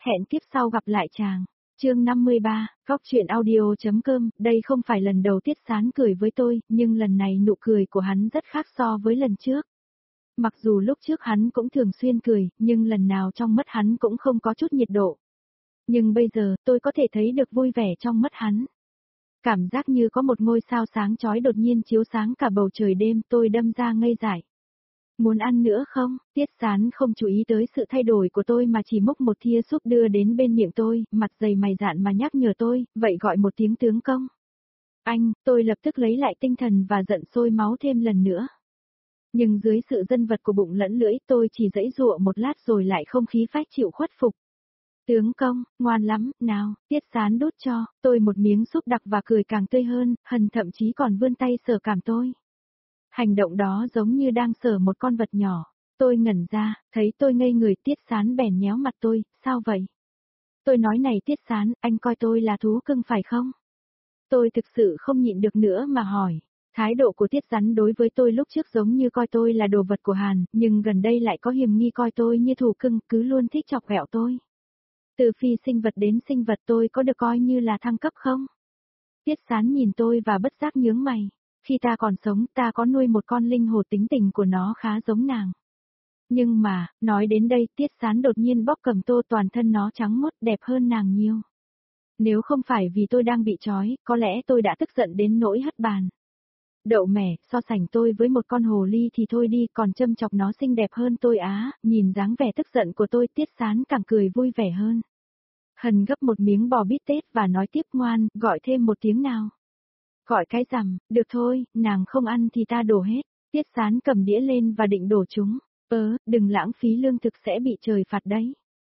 Hẹn kiếp sau gặp lại chàng. Chương 53, góc truyện audio.com, đây không phải lần đầu Tiết Sán cười với tôi, nhưng lần này nụ cười của hắn rất khác so với lần trước. Mặc dù lúc trước hắn cũng thường xuyên cười, nhưng lần nào trong mắt hắn cũng không có chút nhiệt độ. Nhưng bây giờ, tôi có thể thấy được vui vẻ trong mắt hắn. Cảm giác như có một ngôi sao sáng chói đột nhiên chiếu sáng cả bầu trời đêm, tôi đâm ra ngây dại. Muốn ăn nữa không? Tiết Sán không chú ý tới sự thay đổi của tôi mà chỉ múc một thìa súp đưa đến bên miệng tôi, mặt dày mày dạn mà nhắc nhở tôi, vậy gọi một tiếng tướng công. Anh, tôi lập tức lấy lại tinh thần và giận sôi máu thêm lần nữa. Nhưng dưới sự dân vật của bụng lẫn lưỡi tôi chỉ giãy giụa một lát rồi lại không khí phách chịu khuất phục. Tướng công, ngoan lắm, nào, Tiết Sán đút cho, tôi một miếng súp đặc và cười càng tươi hơn, Hân thậm chí còn vươn tay sờ cảm tôi. Hành động đó giống như đang sờ một con vật nhỏ. Tôi ngẩn ra, thấy tôi ngây người. Tiết Sán bèn nhéo mặt tôi, sao vậy? Tôi nói này Tiết Sán, anh coi tôi là thú cưng phải không? Tôi thực sự không nhịn được nữa mà hỏi. Thái độ của Tiết Sán đối với tôi lúc trước giống như coi tôi là đồ vật của Hàn, nhưng gần đây lại có hiềm nghi coi tôi như thú cưng, cứ luôn thích chọc ghẹo tôi. Từ phi sinh vật đến sinh vật tôi có được coi như là thăng cấp không? Tiết Sán nhìn tôi và bất giác nhướng mày. Khi ta còn sống, ta có nuôi một con linh hồ tính tình của nó khá giống nàng. Nhưng mà, nói đến đây, Tiết Sán đột nhiên bóp cầm tô, toàn thân nó trắng mốt đẹp hơn nàng nhiều. Nếu không phải vì tôi đang bị trói, có lẽ tôi đã tức giận đến nỗi hất bàn. Đậu mẻ, so sánh tôi với một con hồ ly thì thôi đi, còn châm chọc nó xinh đẹp hơn tôi á. Nhìn dáng vẻ tức giận của tôi, Tiết Sán càng cười vui vẻ hơn. Hân gấp một miếng bò bít tết và nói tiếp, ngoan, gọi thêm một tiếng nào. Gọi cái rằm, được thôi, nàng không ăn thì ta đổ hết. Tiết Sán cầm đĩa lên và định đổ chúng. Đừng lãng phí lương thực sẽ bị trời phạt đấy.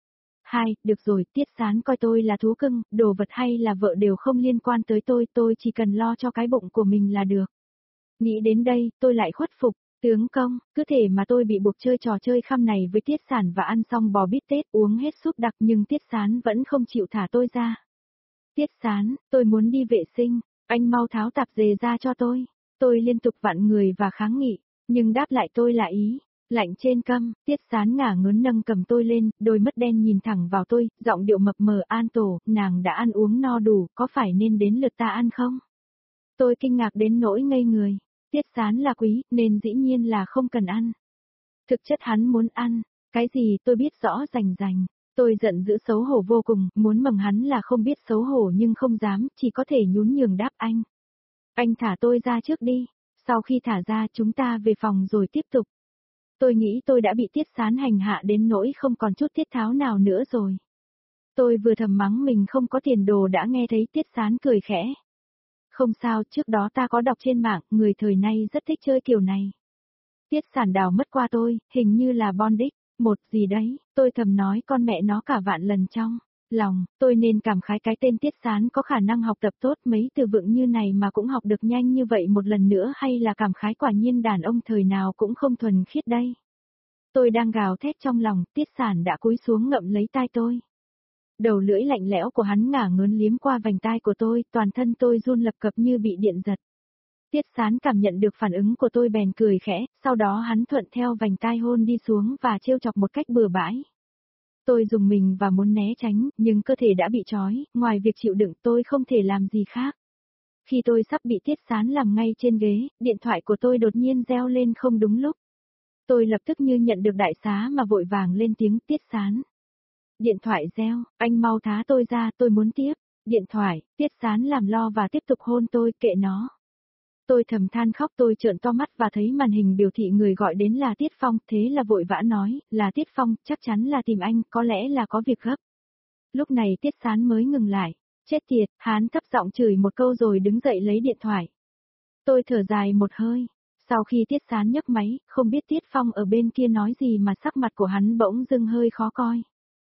Được rồi, Tiết Sán coi tôi là thú cưng, đồ vật hay là vợ đều không liên quan tới tôi chỉ cần lo cho cái bụng của mình là được. Nghĩ đến đây, tôi lại khuất phục. Tướng công, cứ thể mà tôi bị buộc chơi trò chơi khăm này với Tiết Sán và ăn xong bò bít tết uống hết súp đặc nhưng Tiết Sán vẫn không chịu thả tôi ra. Tiết Sán, tôi muốn đi vệ sinh. Anh mau tháo tạp dề ra cho tôi. Tôi liên tục vặn người và kháng nghị, nhưng đáp lại tôi là ý. Lạnh trên căm, Tiết Sán ngả ngớn nâng cầm tôi lên, đôi mắt đen nhìn thẳng vào tôi, giọng điệu mập mờ, An Tổ, nàng đã ăn uống no đủ, có phải nên đến lượt ta ăn không? Tôi kinh ngạc đến nỗi ngây người. Tiết Sán là quý, nên dĩ nhiên là không cần ăn. Thực chất hắn muốn ăn, cái gì tôi biết rõ rành rành. Tôi giận dữ xấu hổ vô cùng, muốn mầng hắn là không biết xấu hổ nhưng không dám, chỉ có thể nhún nhường đáp anh. Anh thả tôi ra trước đi, sau khi thả ra chúng ta về phòng rồi tiếp tục. Tôi nghĩ tôi đã bị Tiết Sán hành hạ đến nỗi không còn chút tiết tháo nào nữa rồi. Tôi vừa thầm mắng mình không có tiền đồ đã nghe thấy Tiết Sán cười khẽ. Không sao, trước đó ta có đọc trên mạng, người thời nay rất thích chơi kiểu này. Tiết Sán đào mất qua tôi, hình như là Bondix. Một gì đấy, tôi thầm nói con mẹ nó cả vạn lần trong lòng, tôi nên cảm khái cái tên Tiết Sán có khả năng học tập tốt mấy từ vựng như này mà cũng học được nhanh như vậy một lần nữa hay là cảm khái quả nhiên đàn ông thời nào cũng không thuần khiết đây. Tôi đang gào thét trong lòng, Tiết Sán đã cúi xuống ngậm lấy tai tôi. Đầu lưỡi lạnh lẽo của hắn ngả ngớn liếm qua vành tai của tôi, toàn thân tôi run lập cập như bị điện giật. Tiết Sán cảm nhận được phản ứng của tôi bèn cười khẽ, sau đó hắn thuận theo vành tai hôn đi xuống và trêu chọc một cách bừa bãi. Tôi dùng mình và muốn né tránh, nhưng cơ thể đã bị trói, ngoài việc chịu đựng tôi không thể làm gì khác. Khi tôi sắp bị Tiết Sán làm ngay trên ghế, điện thoại của tôi đột nhiên reo lên không đúng lúc. Tôi lập tức như nhận được đại xá mà vội vàng lên tiếng Tiết Sán. Điện thoại reo, anh mau thá tôi ra, tôi muốn tiếp. Điện thoại, Tiết Sán làm lo và tiếp tục hôn tôi, kệ nó. Tôi thầm than khóc, tôi trợn to mắt và thấy màn hình biểu thị người gọi đến là Tiết Phong, thế là vội vã nói, là Tiết Phong, chắc chắn là tìm anh, có lẽ là có việc gấp. Lúc này Tiết Sán mới ngừng lại, chết tiệt, hắn thấp giọng chửi một câu rồi đứng dậy lấy điện thoại. Tôi thở dài một hơi, sau khi Tiết Sán nhấc máy, không biết Tiết Phong ở bên kia nói gì mà sắc mặt của hắn bỗng dưng hơi khó coi.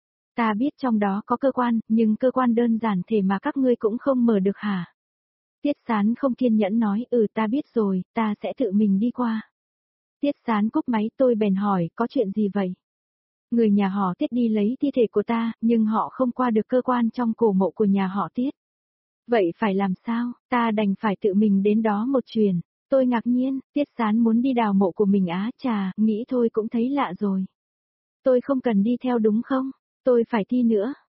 Ta biết trong đó có cơ quan, nhưng cơ quan đơn giản thể mà các ngươi cũng không mở được hả? Tiết Sán không kiên nhẫn nói, ta biết rồi, ta sẽ tự mình đi qua. Tiết Sán cúp máy, tôi bèn hỏi, có chuyện gì vậy? Người nhà họ Tiết đi lấy thi thể của ta, nhưng họ không qua được cơ quan trong cổ mộ của nhà họ Tiết. Vậy phải làm sao, ta đành phải tự mình đến đó một chuyến. Tôi ngạc nhiên, Tiết Sán muốn đi đào mộ của mình á, chà, nghĩ thôi cũng thấy lạ rồi. Tôi không cần đi theo đúng không? Tôi phải thi nữa,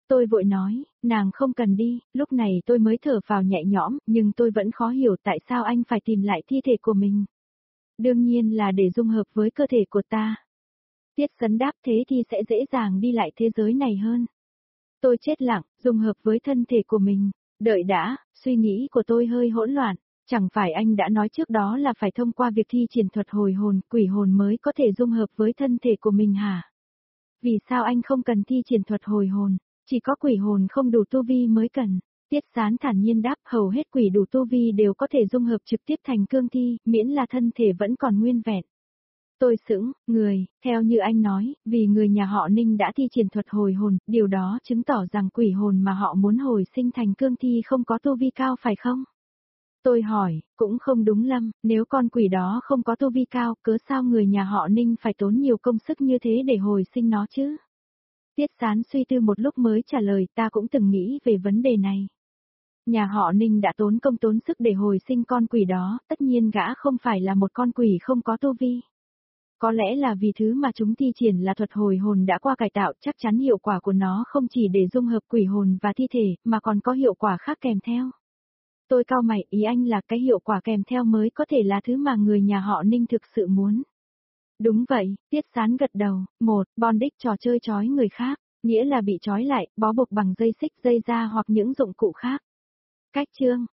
Tôi vội nói, nàng không cần đi, lúc này tôi mới thở vào nhẹ nhõm, nhưng tôi vẫn khó hiểu tại sao anh phải tìm lại thi thể của mình. Đương nhiên là để dung hợp với cơ thể của ta. Tiết Sấn đáp thế thì sẽ dễ dàng đi lại thế giới này hơn. Tôi chết lặng, dung hợp với thân thể của mình. Đợi đã, suy nghĩ của tôi hơi hỗn loạn. Chẳng phải anh đã nói trước đó là phải thông qua việc thi triển thuật hồi hồn, quỷ hồn mới có thể dung hợp với thân thể của mình hả? Vì sao anh không cần thi triển thuật hồi hồn, chỉ có quỷ hồn không đủ tu vi mới cần? Tiết Sán thản nhiên đáp hầu hết quỷ đủ tu vi đều có thể dung hợp trực tiếp thành cương thi, miễn là thân thể vẫn còn nguyên vẹn. Tôi sững, theo như anh nói, vì người nhà họ Ninh đã thi triển thuật hồi hồn, điều đó chứng tỏ rằng quỷ hồn mà họ muốn hồi sinh thành cương thi không có tu vi cao phải không? Tôi hỏi, cũng không đúng Lâm, nếu con quỷ đó không có tu vi cao, cớ sao người nhà họ Ninh phải tốn nhiều công sức như thế để hồi sinh nó chứ? Tiết Sán suy tư một lúc mới trả lời, ta cũng từng nghĩ về vấn đề này. Nhà họ Ninh đã tốn công tốn sức để hồi sinh con quỷ đó, tất nhiên gã không phải là một con quỷ không có tu vi. Có lẽ là vì thứ mà chúng thi triển là thuật hồi hồn đã qua cải tạo, chắc chắn hiệu quả của nó không chỉ để dung hợp quỷ hồn và thi thể, mà còn có hiệu quả khác kèm theo. Tôi cau mày, ý anh là cái hiệu quả kèm theo mới có thể là thứ mà người nhà họ Ninh thực sự muốn. Đúng vậy, Tiết Sán gật đầu. 1. Bondage trò chơi trói người khác, nghĩa là bị trói lại, bó buộc bằng dây xích, dây da hoặc những dụng cụ khác. Cách chương